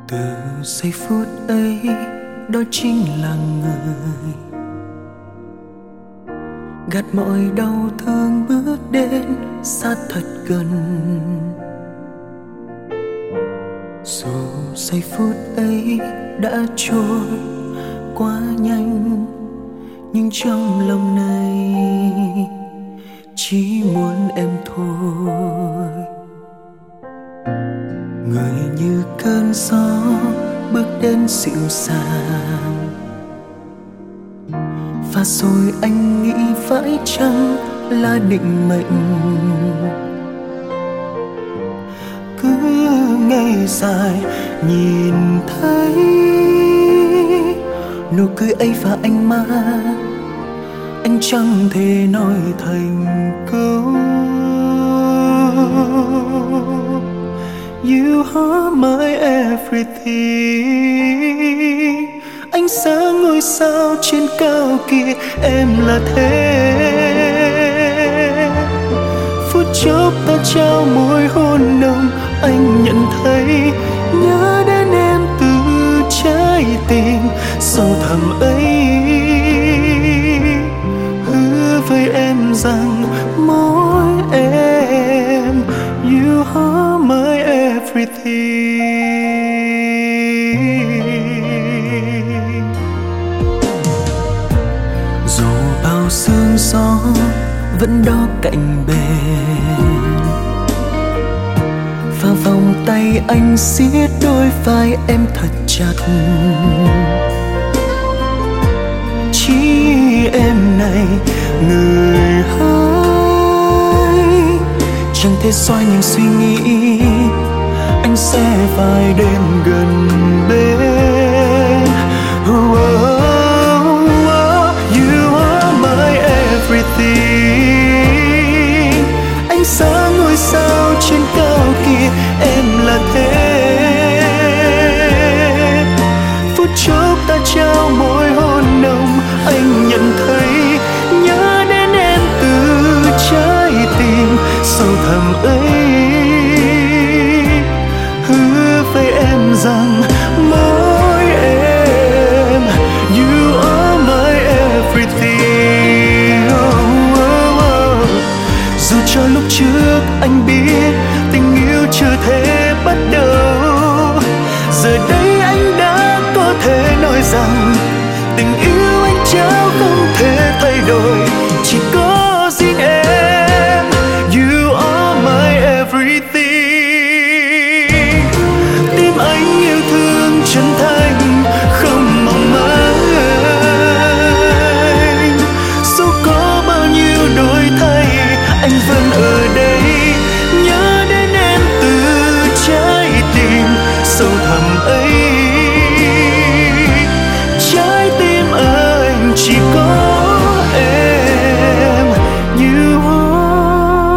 Từ giây phút ấy, đó chính là người gạt mọi đau thương bước đến sát thật gần. Dù giây phút ấy đã trôi quá nhanh, nhưng trong lòng này chỉ muốn em thôi. Người như cơn gió bước đến dịu dàng, và rồi anh nghĩ phải chăng là định mệnh. Cứ ngày dài nhìn thấy nụ cười ấy và ánh mắt, anh chẳng thể nói thành câu. You are my everything. Ánh sáng ngôi sao trên cao kia, em là thế. Phút chốc ta trao môi hôn nồng, anh nhận thấy nhớ đến em từ trái tim sâu thẳm ấy. Hứa với em rằng mỗi em, you are my everything. Dù bao sương gió vẫn đó cạnh bên, và vòng tay anh siết đôi vai em thật chặt. Chỉ em này người hay chẳng thể xoay những suy nghĩ, anh sẽ phải đến gần bên. You are my everything. Ánh sáng ngôi sao trên cao kia, em là thế. Phút chốc ta trao môi hôn nồng, anh nhận thấy nhớ đến em từ trái tim sâu thẳm ấy. Hứa với em rằng mỗi em, you are my everything. Dù cho lúc trước anh biết tình yêu chưa thể bắt đầu, giờ đây anh đã có thể nói rằng tình yêu anh trao không thể thay đổi, chỉ có riêng em. You are my everything. Tim anh yêu thương chân thành, không mong manh. Dù có bao nhiêu đổi thay, anh vẫn ở đây. Nhớ đến em từ trái tim sâu thẳm ấy. Trái tim anh chỉ có em. You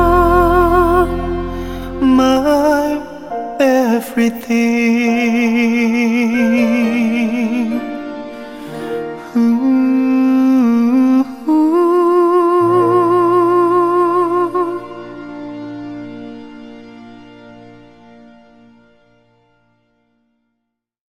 are my everything.